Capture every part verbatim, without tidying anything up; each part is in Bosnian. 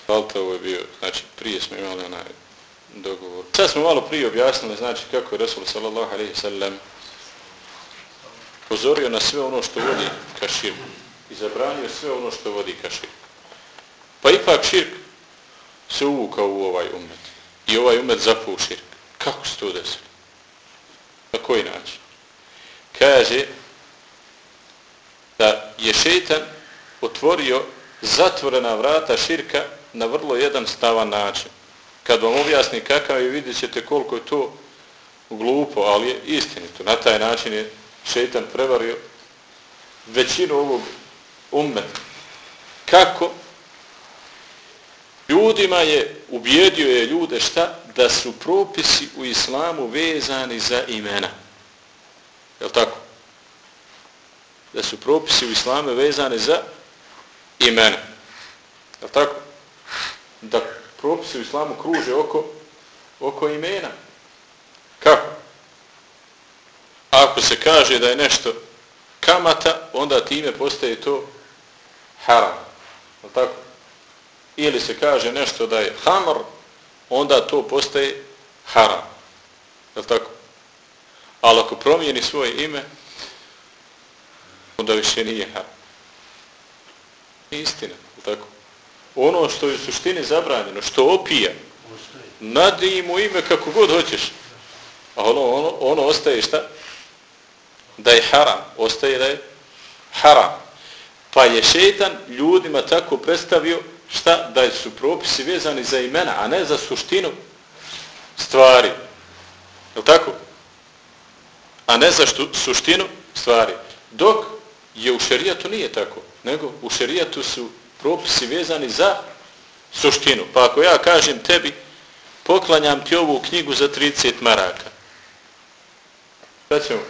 Valtovo je bio, znači prije smo imali onaj dogovor. Sad smo malo prije objasnili, znači kako je Rasul sallallahu alejhi ve sellem upozorio na sve ono što vodi ka širku i zabranio sve ono što vodi ka širku. Pa ipak širk se uvukao u ovaj umet i ovaj umet zapao u širk. Kako se to desilo? Na koji način? Kaže da je šejtan otvorio zatvorena vrata širka na vrlo jednostavan način. Kad vam objasni kakav je, vidjet ćete koliko je to glupo, ali je istinito. Na taj način je šejtan prevario većinu ovog ummeta. Kako? Ljudima je, ubijedio je ljude šta? Da su propisi u islamu vezani za imena. Jel' tako? Da su propisi u islamu vezani za imena. Jel' tako? Da propisi u islamu kruže oko, oko imena. Kako? Ako se kaže da je nešto kamata, onda time postaje to haram. Jel' tako? Ili se kaže nešto da je hamr, onda to postaje haram. Jel' tako? Ali ako promijeni svoje ime, onda više nije haram. Istina, jel' tako? Ono što je u suštini zabranjeno, što opija, nadi mu ime kako god hoćeš. A ono, ono, ono ostaje šta? Da je haram. Ostaje da je haram. Pa je šejtan ljudima tako predstavio šta? Da su propisi vezani za imena, a ne za suštinu stvari. Jel' tako? A ne za štu, suštinu stvari. Dok je u šerijatu nije tako. Nego u šerijatu su propisi vezani za suštinu. Pa ako ja kažem tebi, poklanjam ti ovu knjigu za trideset maraka. Šta ćemo?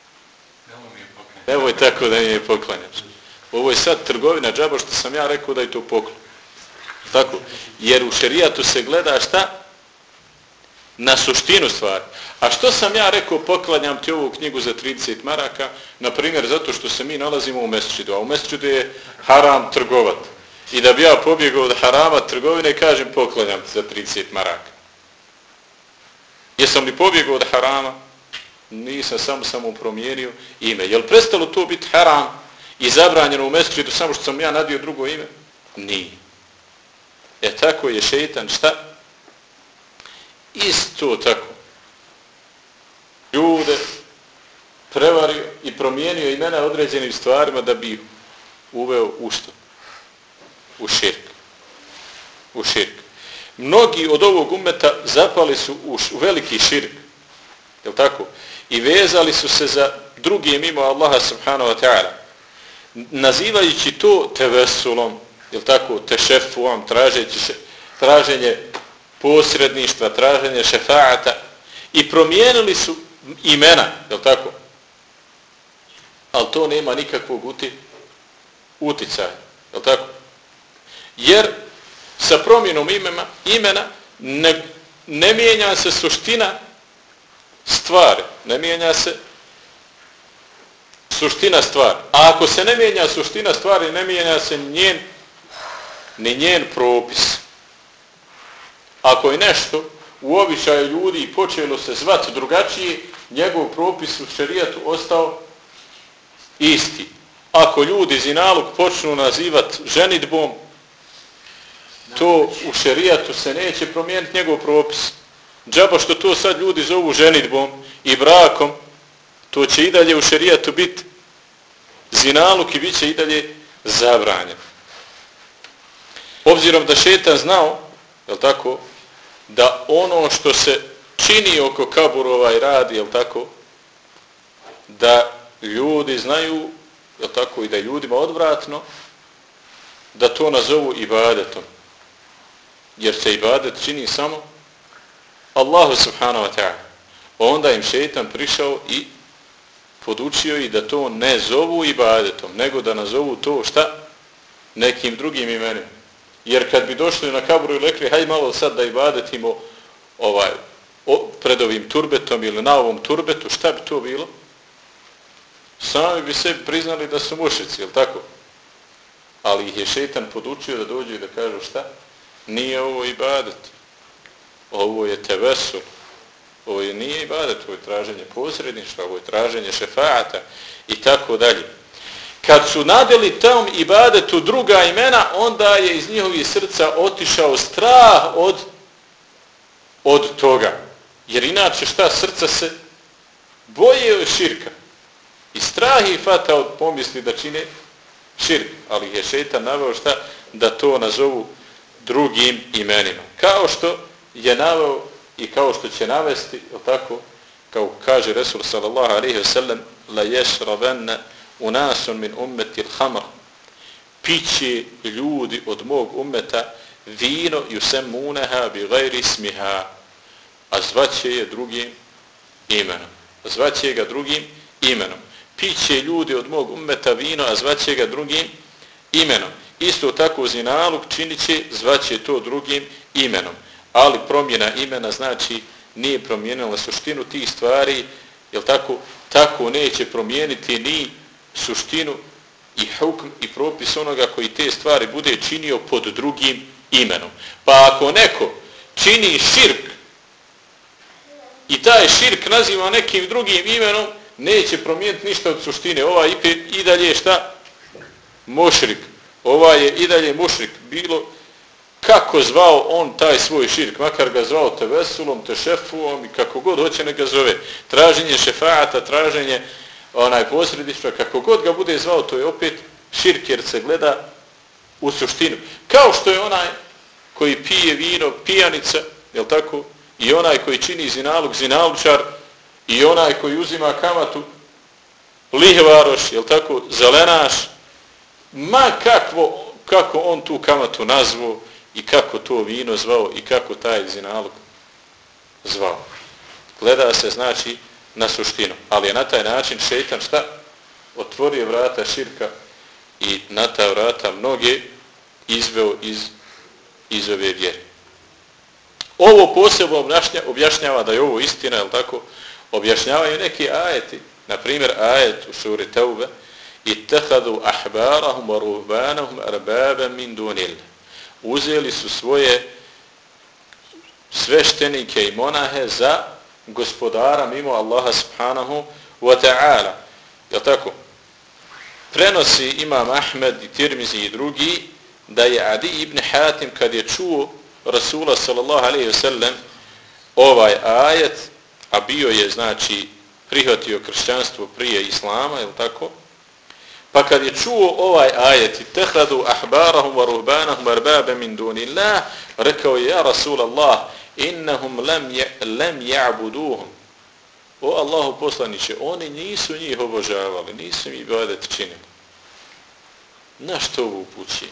Nemoj tako da mi je poklanjaš. Ovo je sad trgovina džaba što sam ja rekao da je to poklon. Tako? Jer u šerijatu se gleda šta? Na suštinu stvari. A što sam ja rekao poklanjam ti ovu knjigu za trideset maraka? Na primjer zato što se mi nalazimo u mesdžidu. A u mesdžidu je haram trgovat. I da bi ja pobjegao od harama trgovine, kažem poklanjam ti za trideset maraka. Jesam li pobjegao od harama? Nisam, samo sam mu promijenio ime. Je li prestalo to biti haram i zabranjeno u mesdžidu samo što sam ja nadio drugo ime? Nije. E tako je šejtan šta? Isto tako. Ljude prevario i promijenio imena određenim stvarima da bi uveo u što? U širk. U širk. Mnogi od ovog ummeta zapali su u, š, u veliki širk. Jel' tako? I vezali su se za drugi mimo Allaha subhanahu wa ta'ala. Nazivajući to tevesulom, jel' tako, tešefuom, traženje posredništva, traženje šefaata. I promijenili su imena, jel' tako? Ali to nema nikakvog uti, uticaja, jel' tako? Jer sa promjenom imena, imena ne, ne mijenja se suština stvari, ne mijenja se suština stvari. A ako se ne mijenja suština stvari, ne mijenja se njen, ni njen propis. Ako je nešto u običaju ljudi počelo se zvati drugačije, njegov propis u šerijatu ostao isti. Ako ljudi zinalog počnu nazivati ženidbom, to u šerijatu se neće promijeniti njegov propis. Džaba što to sad ljudi zovu ženidbom i brakom, to će i dalje u šerijatu biti zinalog i bit će i dalje zabranjen. Obzirom da šejtan znao, jel' tako, da ono što se čini oko kaburova i radi, jel' tako, da ljudi znaju, jel' tako, i da ljudima odvratno, da to nazovu ibadetom. Jer se ibadet čini samo Allahu subhanahu wa ta'ala. Onda im šejtan prišao i podučio i da to ne zovu ibadetom, nego da nazovu to šta? Nekim drugim imenima. Jer kad bi došli na kaburu i rekli, hajde malo sad da ibadetimo ovaj, o, pred ovim turbetom ili na ovom turbetu, šta bi to bilo? Sami bi sebi priznali da su mušici, jel' tako? Ali ih je šejtan podučio da dođu i da kažu šta? nije ovo ibadet. Ovo je tevesul. Ovo je nije ibadet, ovo je traženje posredništva, ovo je traženje šefaata i tako dalje. Kad su nadeli tom ibadetu druga imena, onda je iz njihovih srca otišao strah od, od toga. Jer inače šta, srca se boje od širka. I strah i fata od pomisli da čine širk. Ali je šejtan naveo šta? Da to nazovu drugim imenima. Kao što je naveo i kao što će navesti, tako, kao kaže Resul sallallahu alejhi ve sellem, la yashrabanna unasun min ummati al-khamr. Piće ljudi od mog ummeta vino yusammunaha bi ghairi ismiha, a zvaće je drugim imenom. Zvaće ga drugim imenom. Piće ljudi od mog ummeta vino, a zvaće ga drugim imenom. Isto tako zinaluk činiće, zvaće to drugim imenom. Ali promjena imena znači nije promijenila suštinu tih stvari, jel tako? Tako neće promijeniti ni suštinu i hukm i propis onoga koji te stvari bude činio pod drugim imenom. Pa ako neko čini širk i taj širk naziva nekim drugim imenom, neće promijeniti ništa od suštine. Ova i dalje šta? Mušrik. Ova je i dalje mušrik. Bilo kako zvao on taj svoj širk, makar ga zvao tevesulom, tešefuom i kako god hoće ne ga zove. Traženje šefaata, traženje onaj posredništva, kako god ga bude zvao, to je opet širk jer se gleda u suštinu. Kao što je onaj koji pije vino, pijanica, jel tako? I onaj koji čini zinaluk, zinalučar, i onaj koji uzima kamatu, lihvaroš, jel tako, zelenaš, ma kakvo, kako on tu kamatu nazvao i kako to vino zvao i kako taj zinaluk zvao. Gleda se znači na suštinu, ali je na taj način šejtan šta? Otvorio vrata širka i na ta vrata mnoge izveo iz, iz ove vjere. Ovo posebno objašnjava da je ovo istina, jel tako? Objašnjavaju neki ajeti, na primjer ajet u suri Tauba, ittakhadu ahbarahum wa ruhbanahum arbaban min dunillah. Uzeli su svoje sveštenike i monahe za gospodara mimo Allaha subhanahu wa ta'ala. Jel tako? Prenosi imam Ahmed i Tirmizi i drugi da je Adi ibn Hatim kad je čuo Rasula sallallahu alejhi ve sellem ovaj ajet, a bio je znači prihvatio kršćanstvo prije islama, je li tako? Pa kad je čuo ovaj ajet, ittakhadu ahbarahum wa ruhbanahum arbaban min dunillah, rekao je ja Rasulallah, innahum lam lam ya'buduhum. O Allahu poslanice, oni nisu njih obožavali, nisu im ibadet činili. Na što ovo upućuje?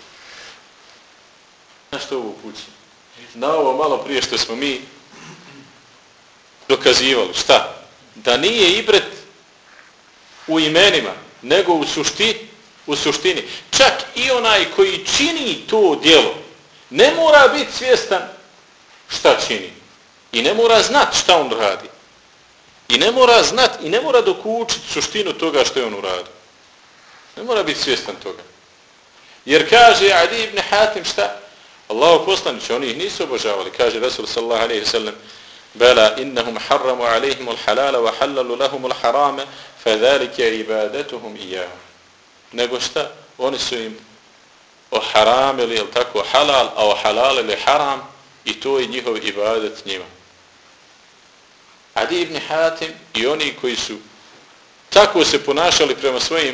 Na što ovo upućuje? Na ovo malo prije što smo mi dokazivali. Šta? Da nije ibret u imenima, nego u suštini, u suštini. Čak i onaj koji čini to djelo, ne mora biti svjestan šta čini. I ne mora znati šta on radi. I ne mora znati i ne mora dokučiti suštinu toga što je on uradio. Ne mora biti svjestan toga. Jer kaže Adi ibn Hatim šta? Allahu poslanice, oni ih nisu obožavali. Kaže Rasul sallallahu alejhi ve sellem: "Bala innahum harramu alejhim al-halala wa halalu lahum al-harama, fadhalika ibadatuhum iyyahum." Nego šta? Oni su im oharamili, jel tako, halal, a ohalalili haram i to je njihov ibadet njima. Adi ibn Hatim i oni koji su tako se ponašali prema svojim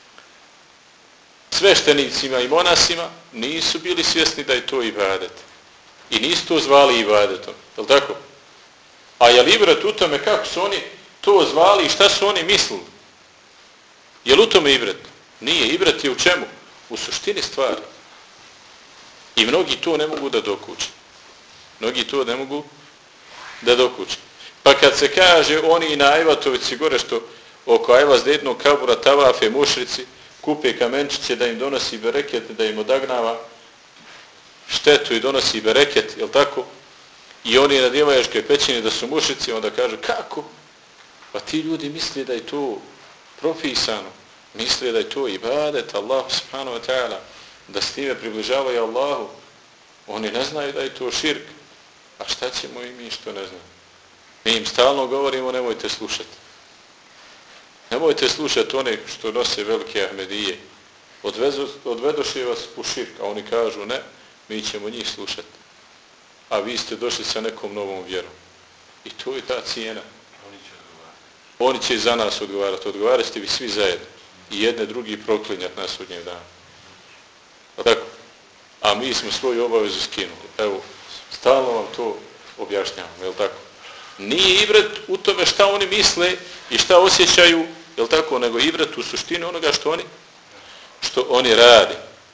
sveštenicima i monasima, nisu bili svjesni da je to ibadet. I nisu to zvali ibadetom. Je li tako? A je li ibret u tome kako su oni to zvali i šta su oni mislili? Je li u tome ibret? Nije. Ibret je u čemu? U suštini stvari. I mnogi to ne mogu da dokuče. Mnogi to ne mogu da dokuče. Pa kad se kaže oni i na Ajvatovici gore što oko Ajvazdejdnog kabura tavafe mušrici, kupe kamenčiće da im donosi bereket, da im odagnava štetu i donosi bereket, jel tako? I oni na djevojaškoj pećini da su mušici, onda kaže kako? Pa ti ljudi misli da je to propisano, misli da je to ibadet Allahu subhanahu wa ta'ala, da s time približavaju Allahu. Oni ne znaju da je to širk. A šta ćemo i mi što ne znamo? Mi im stalno govorimo nemojte slušati. Nemojte slušati one što nose velike Ahmedije. Odvezo, odvedoše vas u širk, a oni kažu ne, mi ćemo njih slušati. A vi ste došli sa nekom novom vjerom. I to je ta cijena. Oni će odgovarati. Oni će za nas odgovarati. Odgovarati ste vi svi zajedno. I jedne drugi proklinjati na sudnjem danu. A tako? A mi smo svoju obavezu skinuli. Evo, stalno vam to objašnjavamo, je li tako? Nije ibret u tome šta oni misle i šta osjećaju, je li tako, nego ibret u suštini onoga što oni, što oni radi.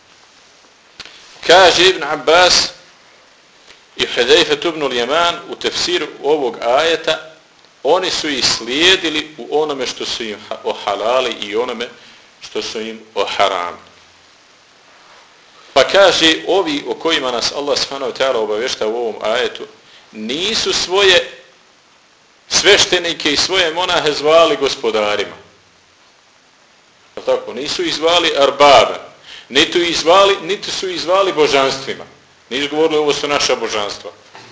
Kaže Ibn Abbas i Hudejfet ibn al-Yaman u tefsiru ovog ajeta, oni su ih slijedili u onome što su im ohalali i onome što su im oharami. Pa kaže, ovi o kojima nas Allah subhanahu wa ta'ala obavješta u ovom ajetu, nisu svoje sveštenike i svoje monahe zvali gospodarima. Tako, nisu ih zvali arbabe, niti, ih zvali, niti su ih zvali božanstvima. Nisu govorili ovo su naša božanstva.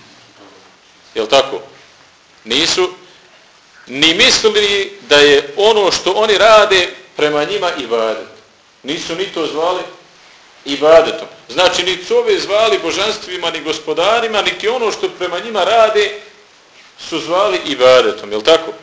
Jel' tako? Nisu ni mislili da je ono što oni rade prema njima ibadet. Nisu ni to zvali ibadetom. Znači, niti su ove zvali božanstvima, ni gospodarima, niti ono što prema njima rade su zvali ibadetom. Jel' tako?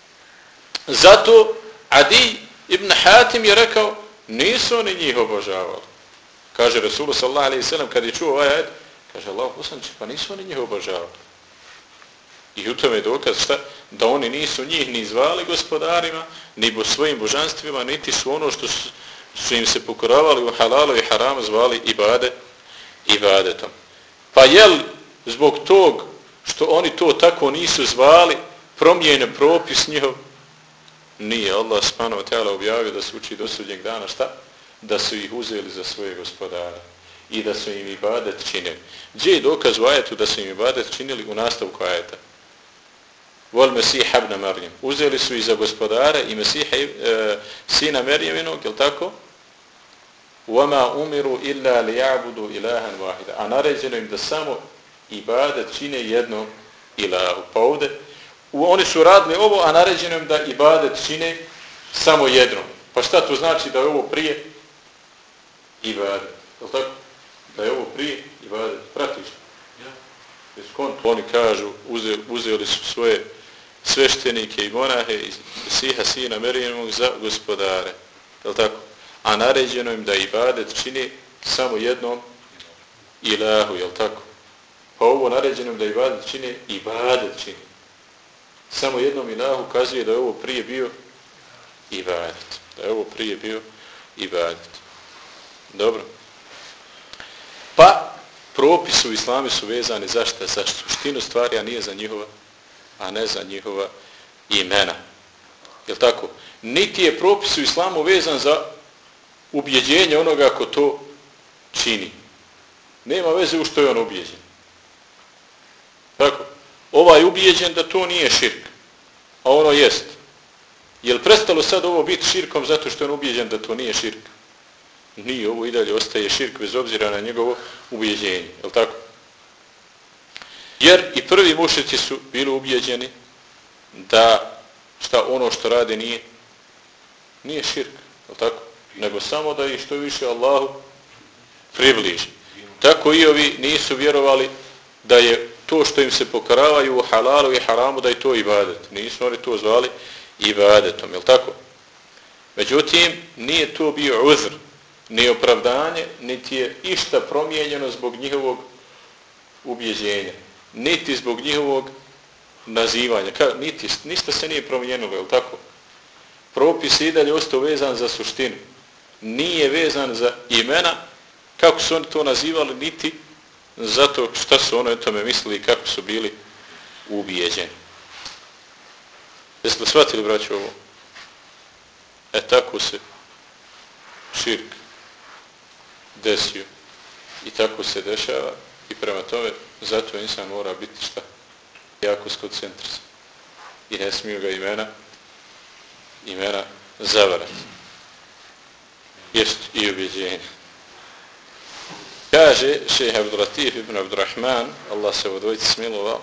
Zato Adi ibn Hatim je rekao, nisu oni njih obožavali. Kaže Rasulullah sallallahu alejhi ve sellem kad je čuo ovaj ajet, kaže Allah poslanče, pa nisu oni njih obožavali. I u tome je dokaz šta? Da oni nisu njih ni zvali gospodarima, ni bo svojim božanstvima, niti su ono što su, su im se pokoravali u halalu i haramu zvali ibade, ibadetom. Pa jel zbog tog što oni to tako nisu zvali, promijenjen propis njihov? Nije. Allah subhanahu wa ta'ala objavio da se uči do sudnjeg dana šta? Da su ih uzeli za svoje gospodare i da su im ibadet činili. Gdje je dokaz u ajetu da su im ibadet činili? U nastavku ajeta. Vol Mesiha ibn Marijem. Uzeli su ih za gospodare i Mesiha e, sina Marijevinog, je li tako? وَمَا umiru illa liya'budu ilahan wahida. A naređeno im da samo ibadet čine jedno ilahu. Pa ovdje oni su radili ovo, a naređeno im da ibadet čine samo jedno. Pa šta to znači da je ovo prije ibadet? Je tako? Da je ovo prije ibadet. Pratiš? Ja. Oni kažu, uze, uzeli su svoje sveštenike i monahe iz Mesiha sina Marijemovog za gospodare. Je tako? A naređeno im da ibadet čini samo jednom ilahu. Je tako? Pa ovo naređeno im da ibadet čini, ibadet čini. Samo jednom ilahu ukazuje da je ovo prije bio ibadet. Da je ovo prije bio ibadet. Dobro. Pa propisi u islami su vezani za šta? Za suštinu stvari, a nije za njihova, a ne za njihova imena. Je li tako? Niti je propis u islamu vezan za ubjeđenje onoga ko to čini. Nema veze u što je on ubjeđen. Tako? Ovaj je ubijeđen da to nije širk, a ono jest. Je li prestalo sad ovo biti širkom zato što je on ubijeđen da to nije širk? Nije, ovo i dalje ostaje širk bez obzira na njegovo ubijeđenje. Je li tako? Jer i prvi mušrici su bili ubijeđeni da šta ono što rade nije, nije širk. Je li tako? Nego samo da ih što više Allahu približi. Tako i ovi nisu vjerovali da je to što im se pokaravaju u halalu i haramu da je to ibadet. Nisu oni to zvali ibadetom, je li tako? Međutim, nije to bio uzr, ni opravdanje, niti je išta promijenjeno zbog njihovog ubjeđenja, niti zbog njihovog nazivanja. Ka, niti, ništa se nije promijenilo, je li tako? Propis i dalje ostao vezan za suštinu. Nije vezan za imena, kako su oni to nazivali, niti zato šta su ono o tome mislili i kako su bili ubijeđeni. Jeste li shvatili, braću, ovo? E tako se širk desio i tako se dešava i prema tome zato insan mora biti šta? Jako skoncentrisan. I ne smiju ga imena imena zavarati. Jest i ubjeđenje. Kaže šejh Abdul Latif ibn Abdurrahman, Allah se u dvojici smilovao,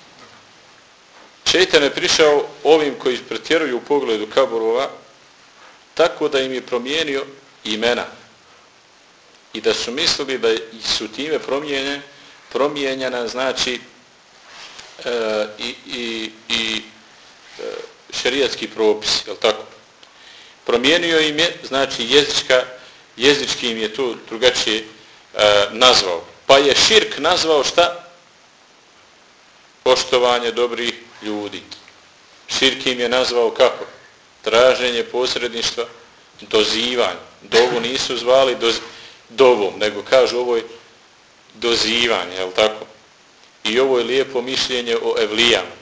šejtan je prišao ovim koji pretjeruju u pogledu kaburova tako da im je promijenio imena i da su mislili da su time promijenjene, promijenjena znači e, i, i, i e, šerijatski propis, je li tako? Promijenio im je, znači jezička, jezički im je to drugačije e, nazvao. Pa je širk nazvao šta? Poštovanje dobrih ljudi. Širk im je nazvao kako? Traženje posredništva, dozivanje. Dovu nisu zvali doz, dovom, nego kažu ovo je dozivanje, je li tako? I ovo je lijepo mišljenje o evlijama.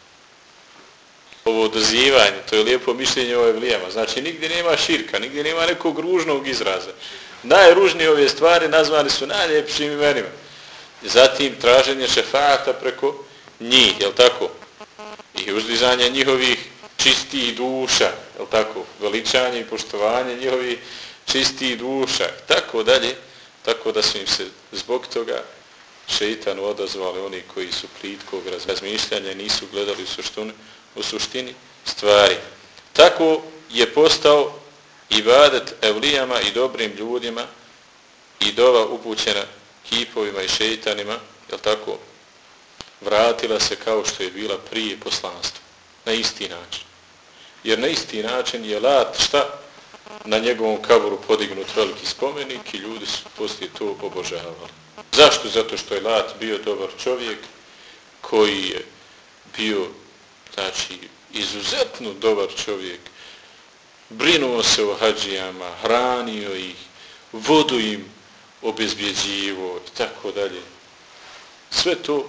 Ovo dozivanje, to je lijepo mišljenje o evlijama. Znači, nigdje nema širka, nigdje nema nekog ružnog izraza. Najružnije ove stvari nazvane su najljepšim imenima. Zatim, traženje šefata preko njih, je li tako? I uzdizanje njihovih čistih duša, je li tako? Veličanje i poštovanje njihovih čistih duša, tako dalje. Tako da su im se zbog toga šeitanu odazvali oni koji su plitkog razmišljanja i nisu gledali u suštini, u suštini stvari. Tako je postao ibadet evlijama i dobrim ljudima i dova upućena kipovima i šeitanima, jel tako, vratila se kao što je bila prije poslanstva. Na isti način. Jer na isti način je Lat šta? Na njegovom kaburu podignut veliki spomenik i ljudi su poslije to obožavali. Zašto? Zato što je Lat bio dobar čovjek koji je bio, znači, izuzetno dobar čovjek. Brinuo se o hadžijama, hranio ih, vodu im obezbjeđivo i tako dalje. Sve to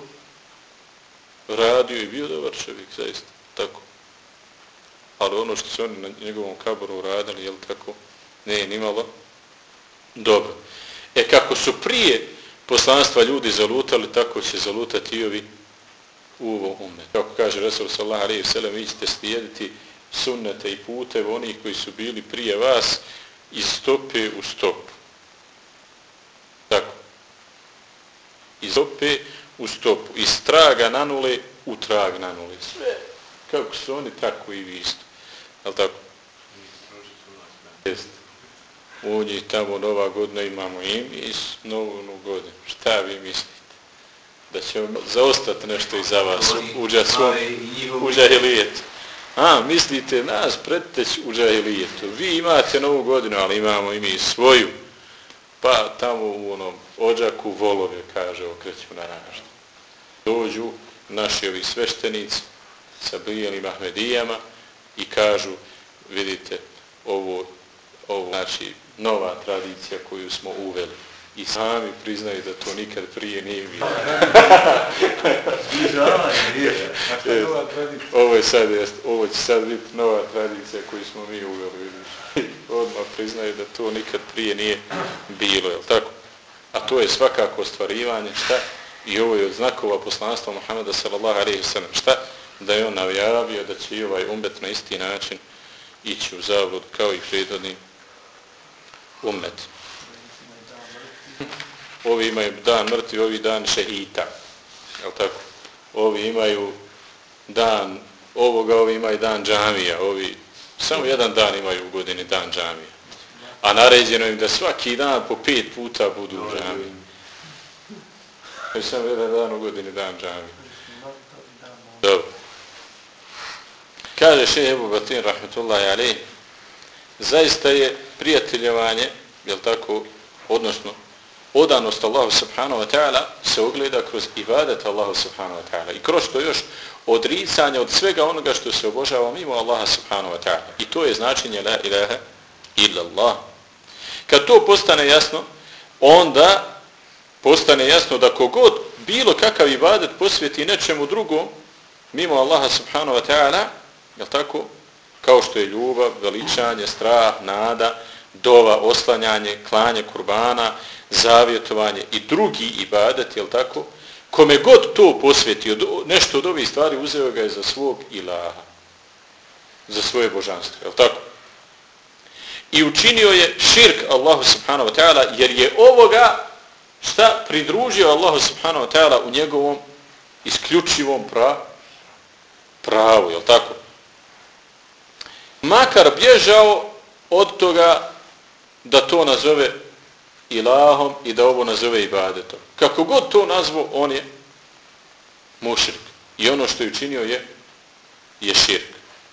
radio i bio dobar čovjek, zaista, tako. Ali ono što su oni na njegovom kaboru radili, jel tako, ne nimalo dobro. E kako su prije poslanstva ljudi zalutali, tako će zalutati i ovi u ovom umetu. Kako kaže Resul sallallahu alejhi ve sellem, vi ćete slijediti sunnete i puteve onih koji su bili prije vas iz stope u stopu. Tako. Iz stope u stopu. Iz traga na nule u trag na nule. Sve kako su oni, tako i vi isto. Jel' tako? Jeste. U njih tamo Nova godina imamo i mi novu godinu. Šta vi mislite? Da ćemo zaostati nešto iza vas u, svom, u džahilijetu. A, mislite nas preteć u džahilijetu. Vi imate novu godinu, ali imamo i mi svoju. Pa tamo u onom odžaku volove, kaže, okreću na raždu. Dođu naši ovi sveštenici sa bijelim Ahmedijama i kažu, vidite, ovo, ovo znači nova tradicija koju smo uveli. I sami priznaju da to nikad prije nije bilo. Ovo je sad, ovo će sad biti nova tradicija koju smo mi uveli, vidiš. Odmah priznaju da to nikad prije nije bilo, jel tako? A to je svakako ostvarivanje, šta? I ovo je od znakova poslanstva Muhameda sallallahu alejhi ve sellem, šta? Da je on najavio da će i ovaj ummet na isti način ići u zablud kao i prethodni ummet. Ovi imaju dan mrtvi, ovi dan šehita. Jel' tako? Ovi imaju dan ovoga, ovi imaju dan džamija. Ovi samo jedan dan imaju u godini dan džamija. A naređeno im da svaki dan po pet puta budu u džamiji. Samo jedan dan u godini dan džamija. Dobro. Kaže šejh Ebu Batin, rahmetullahi alejhi, zaista je prijateljevanje, jel' tako, odnosno odanost Allahu subhanahu wa ta'ala se ogleda kroz ibadet Allahu subhanahu wa ta'ala i kroz to još odricanje od svega onoga što se obožava mimo Allaha subhanahu wa ta'ala. I to je značenje la ilaha illa Allah. Kad to postane jasno, onda postane jasno da kogod bilo kakav ibadet posvjeti nečemu drugom mimo Allaha subhanahu wa ta'ala, jel' tako, kao što je ljubav, veličanje, strah, nada, dova, oslanjanje, klanje kurbana, zavjetovanje i drugi ibadet, jel' tako, kome god to posvjeti, od, nešto od ovih stvari uzeo ga je za svog ilaha, za svoje božanstvo, jel' tako? I učinio je širk Allahu subhanahu wa ta'ala, jer je ovoga šta pridružio Allahu subhanahu wa ta'ala u njegovom isključivom pra, pravu, jel tako? Makar bježao od toga da to nazove ilahom i da ovo nazove ibadetom. Kako god to nazvo, on je mušrik. I ono što je učinio je, je širk.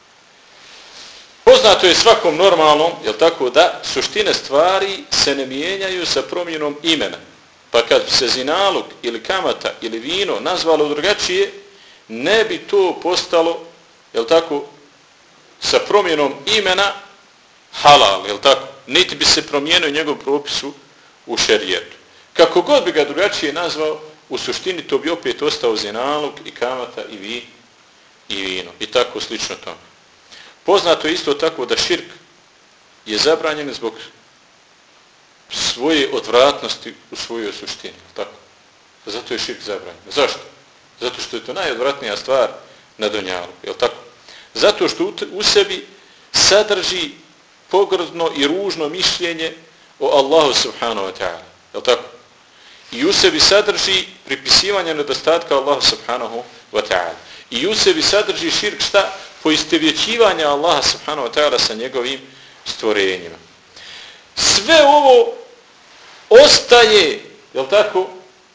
Poznato je svakom normalnom, jel tako, da suštine stvari se ne mijenjaju sa promjenom imena. Pa kad se zinalog ili kamata ili vino nazvalo drugačije, ne bi to postalo, jel tako, sa promjenom imena halal, jel tako? Niti bi se promijenio njegov propisu u šerijetu. Kako god bi ga drugačije nazvao, u suštini to bi opet ostao zinalog i kamata i, vi, i vino. I tako slično tome. Poznato je isto tako da širk je zabranjen zbog svoje odvratnosti u svojoj suštini. Tako. Zato je širk zabranjen. Zašto? Zato što je to najodvratnija stvar na dunjalu. Jel tako? Zato što u sebi sadrži pogrdno i ružno mišljenje o Allahu subhanahu wa ta'ala. Jel tako? I u sebi sadrži pripisivanje nedostatka Allahu subhanahu wa ta'ala. I u sebi sadrži širk šta? Poistovjećivanje Allaha subhanahu wa ta'ala sa njegovim stvorenjima. Sve ovo ostaje, jel tako,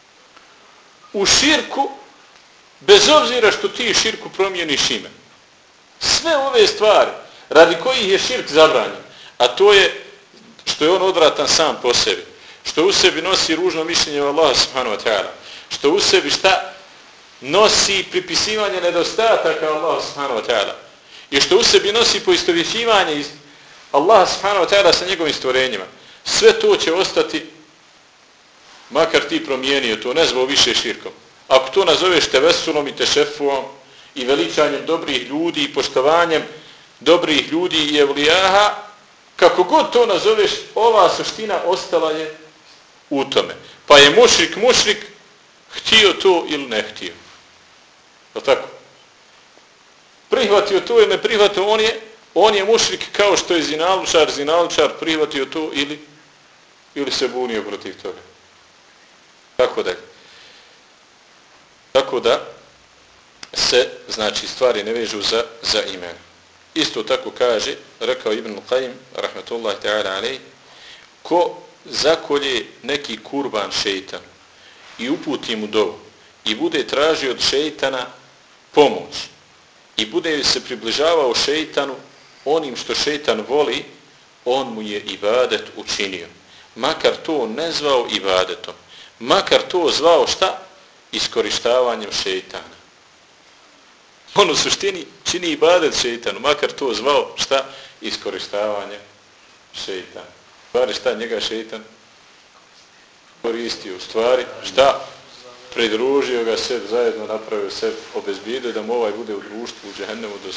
u širku, bez obzira što ti širku promijeniš ime. Sve ove stvari, radi kojih je širk zabranjen, a to je što je on odvratan sam po sebi, što u sebi nosi ružno mišljenje o Allaha subhanahu wa ta'ala, što u sebi šta nosi pripisivanje nedostataka Allaha subhanahu wa ta'ala i što u sebi nosi poistovjećivanje iz Allaha subhanahu wa ta'ala sa njegovim stvorenjima. Sve to će ostati, makar ti promijenio to, ne zvao više širkom. Ako to nazoveš tevesulom i tešefuom i veličanjem dobrih ljudi i poštovanjem dobrih ljudi i evlijaha, kako god to nazoveš, ova suština ostala je u tome. Pa je mušrik mušrik htio to ili ne htio. Je tako? Prihvatio to ili ne prihvatio, on je, on je mušrik kao što je zinalučar, zinalučar prihvatio to ili, ili se bunio protiv toga. Tako da Tako da se, znači, stvari ne vežu za, za imen. Isto tako kaže, rekao Ibn Qayyim, rahmetullahi ta'ala alej, ko zakolje neki kurban šeitan i uputi mu dovu i bude tražio od šeitana pomoć i bude se približavao šeitanu onim što šeitan voli, on mu je ibadet učinio. Makar to ne zvao ibadetom. Makar to zvao šta? Iskorištavanjem šeitana. On u suštini čini ibadet šeitanu, makar to zvao šta? Iskorištavanjem šeitana. Stvari šta njega šeitan koristio? U stvari šta? Pridružio ga se, zajedno napravio se, obezbijedio da mu ovaj bude u društvu u džehennemu do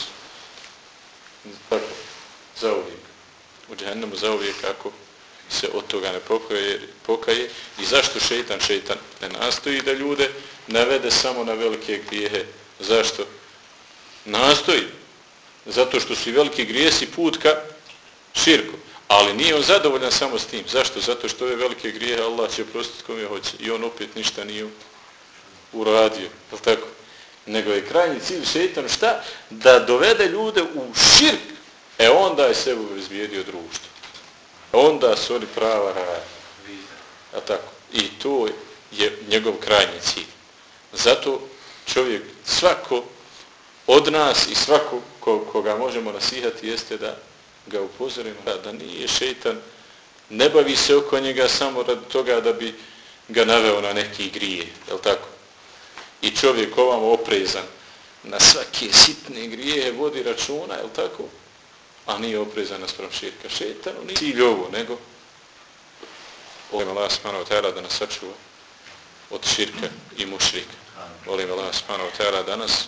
tako, zauvijek. U džehennemu zauvijek ako se od toga ne pokaje, pokaje. I zašto šeitan? Šeitan ne nastoji da ljude navede samo na velike grijehe. Zašto? Nastoji. Zato što su i veliki grijesi put ka širku. Ali nije on zadovoljan samo s tim. Zašto? Zato što ove velike grijehe Allah će oprostiti kome hoće. I on opet ništa nije uradio. Je li tako? Nego je krajnji cilj šeitanu šta? Da dovede ljude u širk. E onda je sebe obezbijedio društvo. Onda su oni prava rada. A tako. I to je njegov krajnji cilj. Zato čovjek, svako od nas i svako ko, koga možemo nasihati jeste da ga upozorimo da, da nije šeitan, ne bavi se oko njega samo radi toga da bi ga naveo na neki grije. Je li tako? I čovjek ovamo oprezan na svake sitne grijehe vodi računa, je li tako? A nije oprezan naspram širka. Šeitanu nije cilj ovo, nego molim Allah subhanahu wa ta'ala da nas sačuva od širka i mušrika. Molim Allah subhanahu wa ta'ala da nas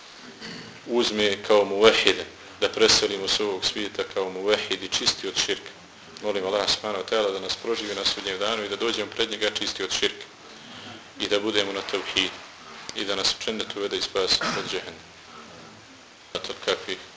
uzme kao muvahide, da preselimo s ovog svijeta kao muvahidi čisti od širka. Molim Allah subhanahu wa ta'ala da nas proživi na sudnjem danu i da dođemo pred njega čisti od širka. I da budemo na tevhidu. I da nas u džennetu uvede i spasi od džehennema. Od kakvih